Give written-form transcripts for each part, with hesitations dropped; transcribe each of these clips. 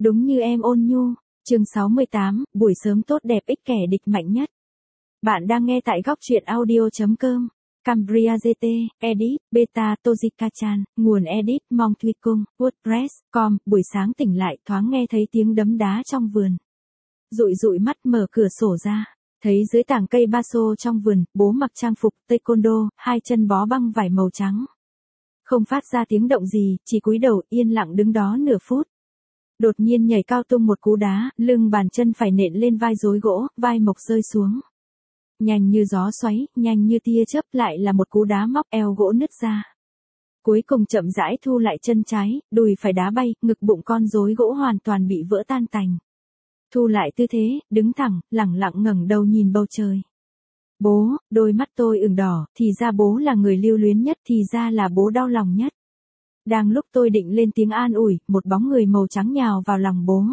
Đúng như em ôn nhu. Chương 68, buổi sớm tốt đẹp ích kẻ địch mạnh nhất. Bạn đang nghe tại góc truyện audio.com. Cambria GT, Edit, Beta, Tojika-chan, nguồn Edit, Mong Thuy Cung, WordPress.com. Buổi sáng tỉnh lại thoáng nghe thấy tiếng đấm đá trong vườn. Dụi dụi mắt mở cửa sổ ra. Thấy dưới tảng cây ba xô trong vườn, bố mặc trang phục taekwondo, hai chân bó băng vải màu trắng. Không phát ra tiếng động gì, chỉ cúi đầu yên lặng đứng đó nửa phút. Đột nhiên nhảy cao tung một cú đá, lưng bàn chân phải nện lên vai rối gỗ, vai mộc rơi xuống. Nhanh như gió xoáy, nhanh như tia chớp, lại là một cú đá móc eo gỗ nứt ra. Cuối cùng chậm rãi thu lại chân trái, đùi phải đá bay, ngực bụng con rối gỗ hoàn toàn bị vỡ tan tành. Thu lại tư thế, đứng thẳng, lẳng lặng ngẩng đầu nhìn bầu trời. Bố, đôi mắt tôi ửng đỏ, thì ra bố là người lưu luyến nhất, thì ra là bố đau lòng nhất. Đang lúc tôi định lên tiếng an ủi, một bóng người màu trắng nhào vào lòng bố.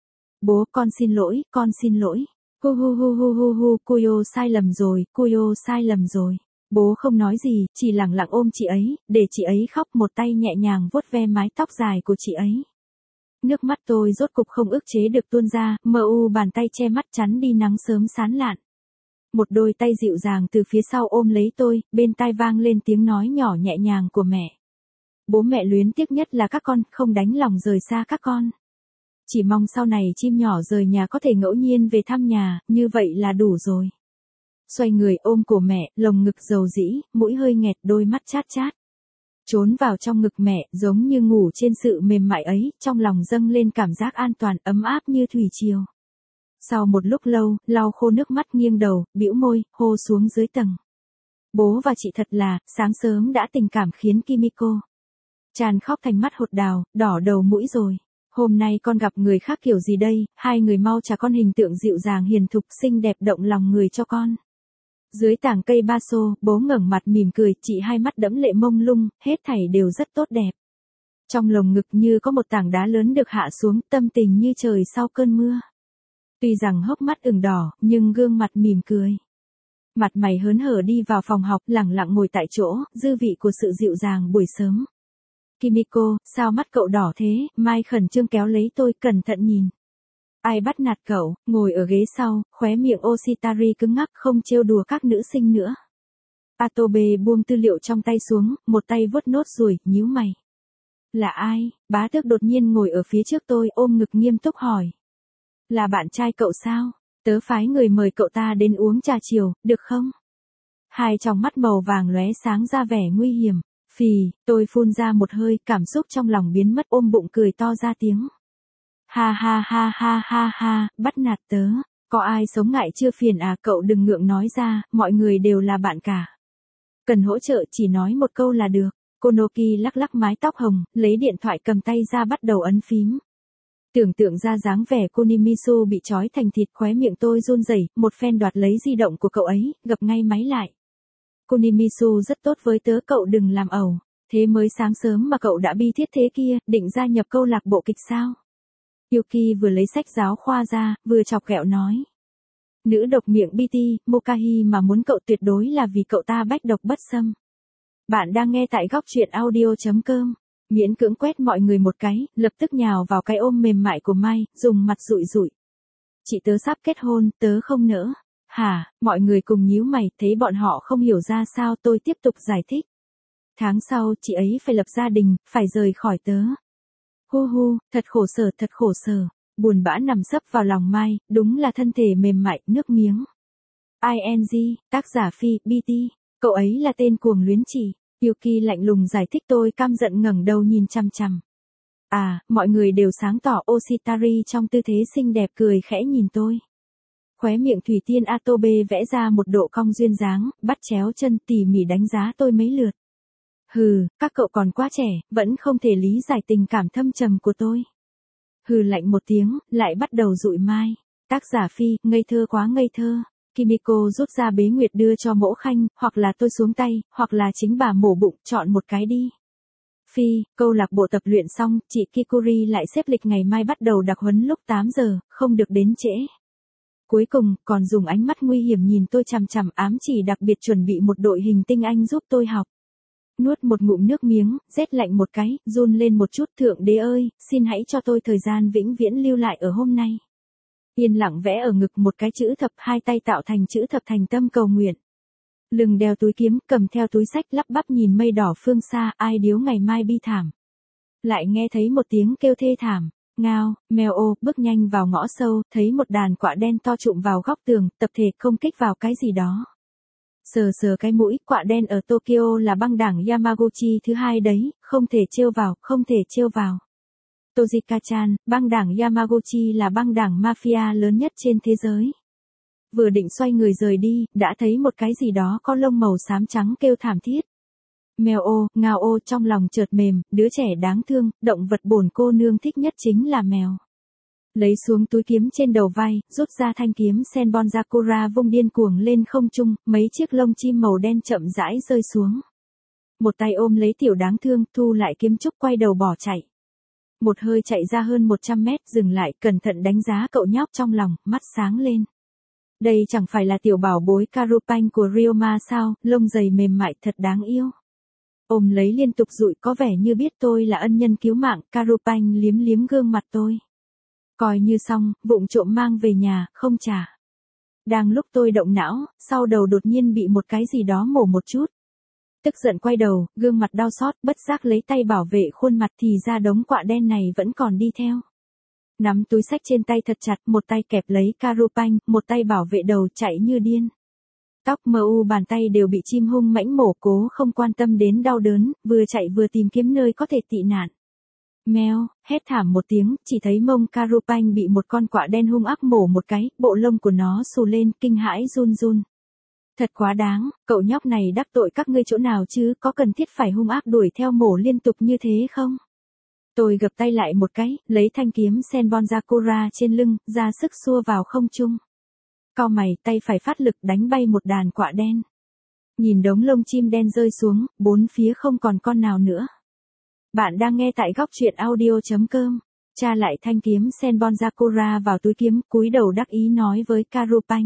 Bố, con xin lỗi, con xin lỗi. Hu hu hu hu hu hu, Kuyo sai lầm rồi, Kuyo sai lầm rồi. Bố không nói gì, chỉ lặng lặng ôm chị ấy, để chị ấy khóc, một tay nhẹ nhàng vuốt ve mái tóc dài của chị ấy. Nước mắt tôi rốt cục không ức chế được tuôn ra, bàn tay che mắt chắn đi nắng sớm sáng lạn. Một đôi tay dịu dàng từ phía sau ôm lấy tôi, bên tai vang lên tiếng nói nhỏ nhẹ nhàng của mẹ. Bố mẹ luyến tiếc nhất là các con, không đành lòng rời xa các con. Chỉ mong sau này chim nhỏ rời nhà có thể ngẫu nhiên về thăm nhà, như vậy là đủ rồi. Xoay người ôm cổ mẹ, lồng ngực dầu dĩ, mũi hơi nghẹt, đôi mắt chát chát. Trốn vào trong ngực mẹ, giống như ngủ trên sự mềm mại ấy, trong lòng dâng lên cảm giác an toàn, ấm áp như thủy triều. Sau một lúc lâu, lau khô nước mắt nghiêng đầu, bĩu môi, hô xuống dưới tầng. Bố và chị thật là, sáng sớm đã tình cảm khiến Kimiko Chan khóc thành mắt hột đào, đỏ đầu mũi rồi. Hôm nay con gặp người khác kiểu gì đây, hai người mau trả con hình tượng dịu dàng hiền thục xinh đẹp động lòng người cho con. Dưới tảng cây ba xô, bố ngẩng mặt mỉm cười, chị hai mắt đẫm lệ mông lung, hết thảy đều rất tốt đẹp. Trong lồng ngực như có một tảng đá lớn được hạ xuống, tâm tình như trời sau cơn mưa. Tuy rằng hốc mắt ửng đỏ, nhưng gương mặt mỉm cười. Mặt mày hớn hở đi vào phòng học, lẳng lặng ngồi tại chỗ, dư vị của sự dịu dàng buổi sớm. Kimiko, sao mắt cậu đỏ thế? Mai khẩn trương kéo lấy tôi, cẩn thận nhìn. Ai bắt nạt cậu? Ngồi ở ghế sau, khóe miệng Oshitari cứng ngắc, không trêu đùa các nữ sinh nữa. Atobe buông tư liệu trong tay xuống, một tay vuốt nốt ruồi, nhíu mày. Là ai? Bá tước đột nhiên ngồi ở phía trước tôi, ôm ngực nghiêm túc hỏi. Là bạn trai cậu sao? Tớ phái người mời cậu ta đến uống trà chiều, được không? Hai tròng mắt màu vàng lóe sáng ra vẻ nguy hiểm. Phì, tôi phun ra một hơi, cảm xúc trong lòng biến mất, ôm bụng cười to ra tiếng. Ha ha ha ha ha ha, bắt nạt tớ. Có ai sống ngại chưa phiền à? Cậu đừng ngượng nói ra, mọi người đều là bạn cả. Cần hỗ trợ chỉ nói một câu là được. Konoki lắc lắc mái tóc hồng, lấy điện thoại cầm tay ra bắt đầu ấn phím. Tưởng tượng ra dáng vẻ Kunimisu bị trói thành thịt, khóe miệng tôi run rẩy, một phen đoạt lấy di động của cậu ấy, gập ngay máy lại. Kunimisu rất tốt với tớ, cậu đừng làm ẩu. Thế mới sáng sớm mà cậu đã bi thiết thế kia, định gia nhập câu lạc bộ kịch sao? Yuki vừa lấy sách giáo khoa ra, vừa chọc ghẹo nói. Nữ độc miệng BT, Mokahi mà muốn cậu tuyệt đối là vì cậu ta bách độc bất xâm. Bạn đang nghe tại góc truyện audio.com. Miễn cưỡng quét mọi người một cái, lập tức nhào vào cái ôm mềm mại của Mai, dùng mặt rụi rụi. Chị tớ sắp kết hôn, tớ không nỡ. Hả? Mọi người cùng nhíu mày, thấy bọn họ không hiểu ra sao, tôi tiếp tục giải thích. Tháng sau, chị ấy phải lập gia đình, phải rời khỏi tớ. Hu hu, thật khổ sở. Buồn bã nằm sấp vào lòng Mai, đúng là thân thể mềm mại, nước miếng. ING, tác giả Phi, BT, cậu ấy là tên cuồng luyến chỉ. Yuki lạnh lùng giải thích, tôi căm giận ngẩng đầu nhìn chằm chằm. À, mọi người đều sáng tỏ. Oshitari trong tư thế xinh đẹp cười khẽ nhìn tôi. Khóe miệng thủy tiên Atobe vẽ ra một độ cong duyên dáng, bắt chéo chân tỉ mỉ đánh giá tôi mấy lượt. Hừ, các cậu còn quá trẻ, vẫn không thể lý giải tình cảm thâm trầm của tôi. Hừ lạnh một tiếng, lại bắt đầu dụi Mai. Tác giả Phi, ngây thơ quá ngây thơ. Kimiko rút ra bế nguyệt đưa cho Mỗ Khanh, hoặc là tôi xuống tay, hoặc là chính bà mổ bụng, chọn một cái đi. Phi, câu lạc bộ tập luyện xong, chị Kikuri lại xếp lịch ngày mai bắt đầu đặc huấn lúc 8 giờ, không được đến trễ. Cuối cùng, còn dùng ánh mắt nguy hiểm nhìn tôi chằm chằm, ám chỉ đặc biệt chuẩn bị một đội hình tinh anh giúp tôi học. Nuốt một ngụm nước miếng, rét lạnh một cái, run lên một chút. Thượng đế ơi, xin hãy cho tôi thời gian vĩnh viễn lưu lại ở hôm nay. Yên lặng vẽ ở ngực một cái chữ thập, hai tay tạo thành chữ thập thành tâm cầu nguyện. Lưng đeo túi kiếm, cầm theo túi sách, lắp bắp nhìn mây đỏ phương xa, ai điếu ngày mai bi thảm. Lại nghe thấy một tiếng kêu thê thảm. Ngao, mèo ô, bước nhanh vào ngõ sâu, thấy một đàn quạ đen to trụm vào góc tường, tập thể công kích vào cái gì đó. Sờ sờ cái mũi, quạ đen ở Tokyo là băng đảng Yamaguchi thứ hai đấy, không thể trêu vào, không thể trêu vào. Tojika-chan, băng đảng Yamaguchi là băng đảng mafia lớn nhất trên thế giới. Vừa định xoay người rời đi, đã thấy một cái gì đó có lông màu xám trắng kêu thảm thiết. Mèo ô, ngao ô, trong lòng chợt mềm, đứa trẻ đáng thương, động vật bổn cô nương thích nhất chính là mèo. Lấy xuống túi kiếm trên đầu vai, rút ra thanh kiếm Senbon Sakura vung điên cuồng lên không trung, mấy chiếc lông chim màu đen chậm rãi rơi xuống. Một tay ôm lấy tiểu đáng thương, thu lại kiếm trúc quay đầu bỏ chạy. Một hơi chạy ra hơn 100 mét, dừng lại, cẩn thận đánh giá cậu nhóc trong lòng, mắt sáng lên. Đây chẳng phải là tiểu bảo bối Karupanh của Ryoma sao, lông dày mềm mại thật đáng yêu. Ôm lấy liên tục dụi, có vẻ như biết tôi là ân nhân cứu mạng. Karupanh liếm liếm gương mặt tôi. Coi như xong, vụng trộm mang về nhà, không trả. Đang lúc tôi động não, sau đầu đột nhiên bị một cái gì đó mổ một chút. Tức giận quay đầu, gương mặt đau xót, bất giác lấy tay bảo vệ khuôn mặt thì ra đống quạ đen này vẫn còn đi theo. Nắm túi xách trên tay thật chặt, một tay kẹp lấy Karupanh, một tay bảo vệ đầu chạy như điên. Tóc mờ u bàn tay đều bị chim hung mãnh mổ, cố không quan tâm đến đau đớn, vừa chạy vừa tìm kiếm nơi có thể tị nạn. Meo, hét thảm một tiếng, chỉ thấy mông Karupanh bị một con quạ đen hung ác mổ một cái, bộ lông của nó xù lên, kinh hãi run run. Thật quá đáng, cậu nhóc này đắc tội các ngươi chỗ nào chứ, có cần thiết phải hung ác đuổi theo mổ liên tục như thế không? Tôi gập tay lại một cái, lấy thanh kiếm Senbon Sakura trên lưng, ra sức xua vào không trung. Cau mày, tay phải phát lực đánh bay một đàn quạ đen. Nhìn đống lông chim đen rơi xuống, bốn phía không còn con nào nữa. Bạn đang nghe tại góc truyện audio.com. Tra lại thanh kiếm Senbon Sakura vào túi kiếm, cúi đầu đắc ý nói với Karupanh.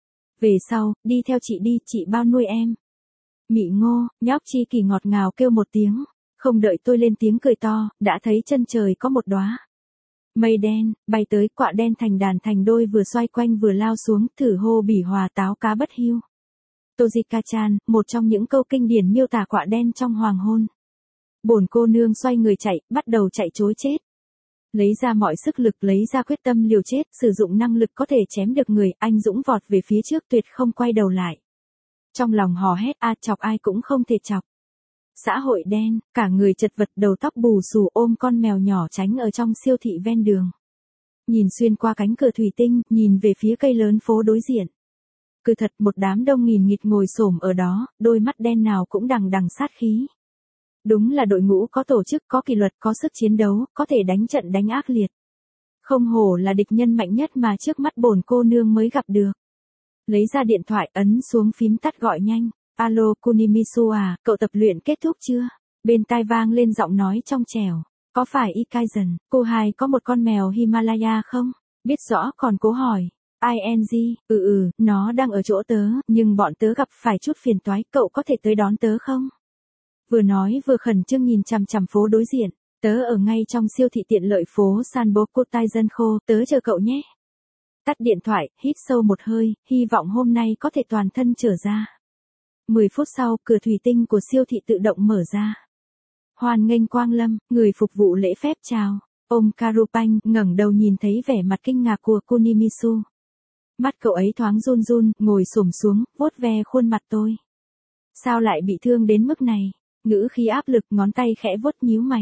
Về sau, đi theo chị đi, chị bao nuôi em. Mị ngô, nhóc chi kỳ ngọt ngào kêu một tiếng. Không đợi tôi lên tiếng cười to, đã thấy chân trời có một đóa mây đen, bay tới, quạ đen thành đàn thành đôi vừa xoay quanh vừa lao xuống, thử hô bỉ hòa táo cá bất hiu. Tojika-chan, một trong những câu kinh điển miêu tả quạ đen trong hoàng hôn. Bổn cô nương xoay người chạy, bắt đầu chạy trối chết. Lấy ra mọi sức lực, lấy ra quyết tâm liều chết, sử dụng năng lực có thể chém được người, anh dũng vọt về phía trước tuyệt không quay đầu lại. Trong lòng hò hét, chọc ai cũng không thể chọc. Xã hội đen, cả người chật vật, đầu tóc bù xù, ôm con mèo nhỏ tránh ở trong siêu thị ven đường. Nhìn xuyên qua cánh cửa thủy tinh, nhìn về phía cây lớn phố đối diện. Cứ thật, một đám đông nghìn nghịt ngồi xổm ở đó, đôi mắt đen nào cũng đằng đằng sát khí. Đúng là đội ngũ có tổ chức, có kỷ luật, có sức chiến đấu, có thể đánh trận đánh ác liệt. Không hổ là địch nhân mạnh nhất mà trước mắt bổn cô nương mới gặp được. Lấy ra điện thoại, ấn xuống phím tắt gọi nhanh. Alo Kunimisu à, cậu tập luyện kết thúc chưa? Bên tai vang lên giọng nói trong trẻo. Có phải Ikaizen, cô hai có một con mèo Himalaya không? Biết rõ còn cố hỏi. ING, nó đang ở chỗ tớ, nhưng bọn tớ gặp phải chút phiền toái, cậu có thể tới đón tớ không? Vừa nói vừa khẩn trương nhìn chằm chằm phố đối diện. Tớ ở ngay trong siêu thị tiện lợi phố Sanboku Taizenko, tớ chờ cậu nhé. Tắt điện thoại, hít sâu một hơi, hy vọng hôm nay có thể toàn thân trở ra. 10 phút sau, cửa thủy tinh của siêu thị tự động mở ra. Hoan nghênh quang lâm, người phục vụ lễ phép chào. Ông Karupanh ngẩng đầu nhìn thấy vẻ mặt kinh ngạc của Kunimisu. Mắt cậu ấy thoáng run run, ngồi xổm xuống, vuốt ve khuôn mặt tôi. Sao lại bị thương đến mức này? Ngữ khí áp lực, ngón tay khẽ vuốt nhíu mày.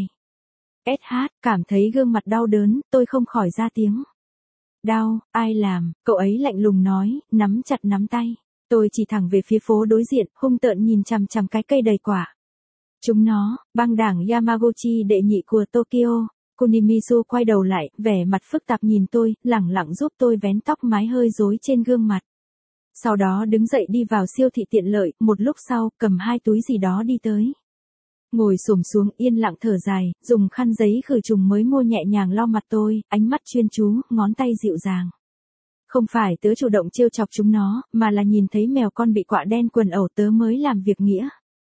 SH, cảm thấy gương mặt đau đớn, tôi không khỏi ra tiếng. Đau, ai làm? Cậu ấy lạnh lùng nói, nắm chặt nắm tay. Tôi chỉ thẳng về phía phố đối diện, hung tợn nhìn chằm chằm cái cây đầy quả. Chúng nó, băng đảng Yamaguchi đệ nhị của Tokyo. Kunimisu quay đầu lại, vẻ mặt phức tạp nhìn tôi, lẳng lặng giúp tôi vén tóc mái hơi rối trên gương mặt. Sau đó đứng dậy đi vào siêu thị tiện lợi, một lúc sau, cầm 2 túi gì đó đi tới. Ngồi xổm xuống yên lặng thở dài, dùng khăn giấy khử trùng mới mua nhẹ nhàng lau mặt tôi, ánh mắt chuyên chú, ngón tay dịu dàng. Không phải tớ chủ động trêu chọc chúng nó, mà là nhìn thấy mèo con bị quạ đen quần ẩu tớ mới làm việc nghĩa.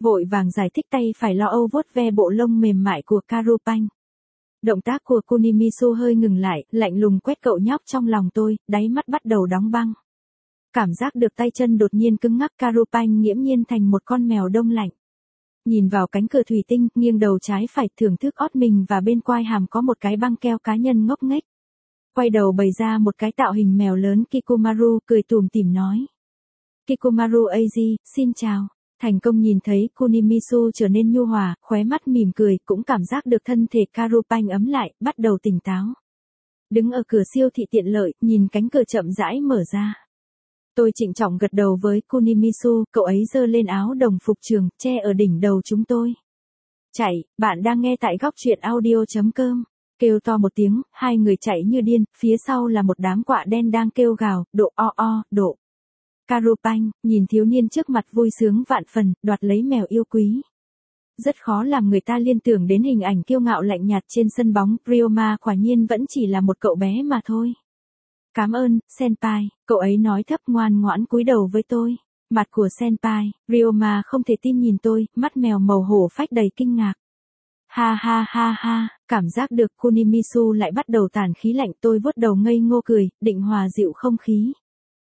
Vội vàng giải thích tay phải lo âu vuốt ve bộ lông mềm mại của Karupanh. Động tác của Kunimisu hơi ngừng lại, lạnh lùng quét cậu nhóc trong lòng tôi, đáy mắt bắt đầu đóng băng. Cảm giác được tay chân đột nhiên cứng ngắc, Karupanh nghiễm nhiên thành một con mèo đông lạnh. Nhìn vào cánh cửa thủy tinh, nghiêng đầu trái phải thưởng thức ót mình và bên quai hàm có một cái băng keo cá nhân ngốc nghếch. Quay đầu bày ra một cái tạo hình mèo lớn, Kikomaru cười tủm tỉm nói. Kikomaru Eiji, xin chào. Thành công nhìn thấy Kunimisu trở nên nhu hòa, khóe mắt mỉm cười, cũng cảm giác được thân thể Karupanh ấm lại, bắt đầu tỉnh táo. Đứng ở cửa siêu thị tiện lợi, nhìn cánh cửa chậm rãi mở ra. Tôi trịnh trọng gật đầu với Kunimisu, cậu ấy giơ lên áo đồng phục trường, che ở đỉnh đầu chúng tôi. Chạy, bạn đang nghe tại góc truyện audio.com. Kêu to một tiếng, hai người chạy như điên, phía sau là một đám quạ đen đang kêu gào, độ độ. Karupanh, nhìn thiếu niên trước mặt vui sướng vạn phần, đoạt lấy mèo yêu quý. Rất khó làm người ta liên tưởng đến hình ảnh kiêu ngạo lạnh nhạt trên sân bóng, Ryoma quả nhiên vẫn chỉ là một cậu bé mà thôi. Cảm ơn, Senpai, cậu ấy nói thấp ngoan ngoãn cúi đầu với tôi. Mặt của Senpai, Ryoma không thể tin nhìn tôi, mắt mèo màu hổ phách đầy kinh ngạc. Ha ha ha ha, cảm giác được Kunimisu lại bắt đầu tản khí lạnh, tôi vuốt đầu ngây ngô cười, định hòa dịu không khí.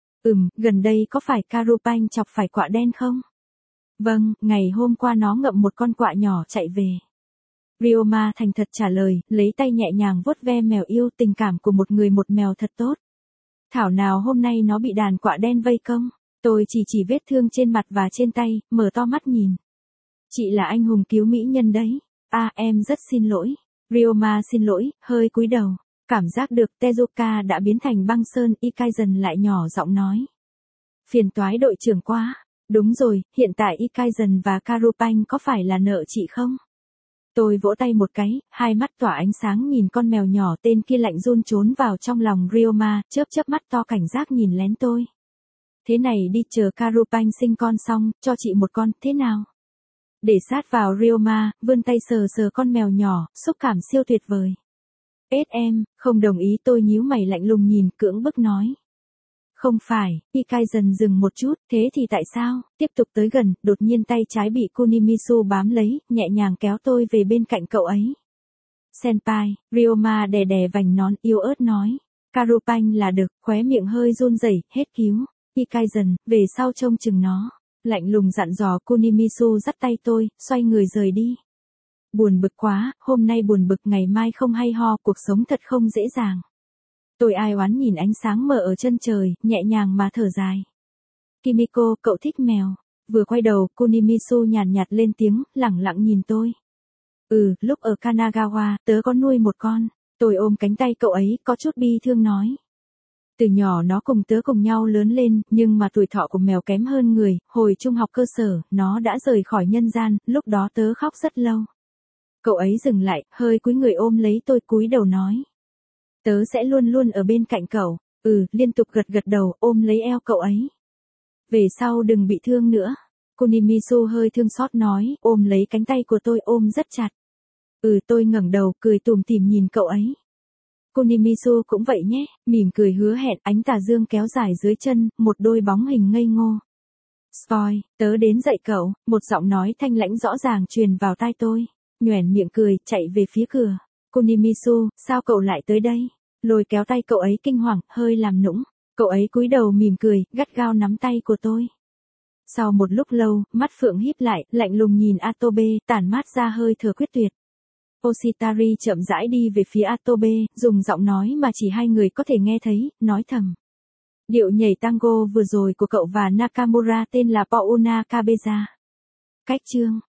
Gần đây có phải Karupanh chọc phải quạ đen không? Vâng, ngày hôm qua nó ngậm một con quạ nhỏ chạy về. Ryoma thành thật trả lời, lấy tay nhẹ nhàng vuốt ve mèo yêu, tình cảm của một người một mèo thật tốt. Thảo nào hôm nay nó bị đàn quạ đen vây công. Tôi chỉ vết thương trên mặt và trên tay, mở to mắt nhìn. Chị là anh hùng cứu mỹ nhân đấy. Em rất xin lỗi. Ryoma xin lỗi, hơi cúi đầu. Cảm giác được Tezuka đã biến thành băng sơn, Ikaizen lại nhỏ giọng nói. Phiền toái đội trưởng quá. Đúng rồi, hiện tại Ikaizen và Karupanh có phải là nợ chị không? Tôi vỗ tay một cái, hai mắt tỏa ánh sáng nhìn con mèo nhỏ tên kia lạnh run trốn vào trong lòng Ryoma, chớp mắt to cảnh giác nhìn lén tôi. Thế này đi, chờ Karupanh sinh con xong, cho chị một con, thế nào? Để sát vào Ryoma, vươn tay sờ con mèo nhỏ, xúc cảm siêu tuyệt vời. Em, không đồng ý, tôi nhíu mày lạnh lùng nhìn, cưỡng bức nói. Không phải, Ikaizen dừng một chút, thế thì tại sao? Tiếp tục tới gần, đột nhiên tay trái bị Kunimisu bám lấy, nhẹ nhàng kéo tôi về bên cạnh cậu ấy. Senpai, Ryoma đè vành nón yêu ớt nói. Karupanh là được, khóe miệng hơi run rẩy, hết cứu. Ikaizen, về sau trông chừng nó. Lạnh lùng dặn dò. Kunimisu dắt tay tôi, xoay người rời đi. Buồn bực quá, hôm nay buồn bực, ngày mai không hay ho, cuộc sống thật không dễ dàng. Tôi ai oán nhìn ánh sáng mờ ở chân trời, nhẹ nhàng mà thở dài. Kimiko, cậu thích mèo. Vừa quay đầu, Kunimisu nhàn nhạt lên tiếng, lẳng lặng nhìn tôi. Lúc ở Kanagawa, tớ có nuôi một con. Tôi ôm cánh tay cậu ấy, có chút bi thương nói. Từ nhỏ nó cùng tớ cùng nhau lớn lên, nhưng mà tuổi thọ của mèo kém hơn người, hồi trung học cơ sở, nó đã rời khỏi nhân gian, lúc đó tớ khóc rất lâu. Cậu ấy dừng lại, hơi cúi người ôm lấy tôi, cúi đầu nói. Tớ sẽ luôn luôn ở bên cạnh cậu. Liên tục gật đầu, ôm lấy eo cậu ấy. Về sau đừng bị thương nữa. Kunimisu hơi thương xót nói, ôm lấy cánh tay của tôi, ôm rất chặt. Tôi ngẩng đầu, cười tủm tỉm nhìn cậu ấy. Kunimisu cũng vậy nhé, mỉm cười hứa hẹn, ánh tà dương kéo dài dưới chân, một đôi bóng hình ngây ngô. Spoil, tớ đến dạy cậu, một giọng nói thanh lãnh rõ ràng truyền vào tai tôi. Nhoẻn miệng cười, chạy về phía cửa. Kunimisu, sao cậu lại tới đây? Lôi kéo tay cậu ấy kinh hoàng, hơi làm nũng. Cậu ấy cúi đầu mỉm cười, gắt gao nắm tay của tôi. Sau một lúc lâu, mắt phượng híp lại, lạnh lùng nhìn Atobe, tản mát ra hơi thở quyết tuyệt. Oshitari chậm rãi đi về phía Atobe, dùng giọng nói mà chỉ hai người có thể nghe thấy, nói thầm. Điệu nhảy tango vừa rồi của cậu và Nakamura tên là Pouna Kabeza. Cách chương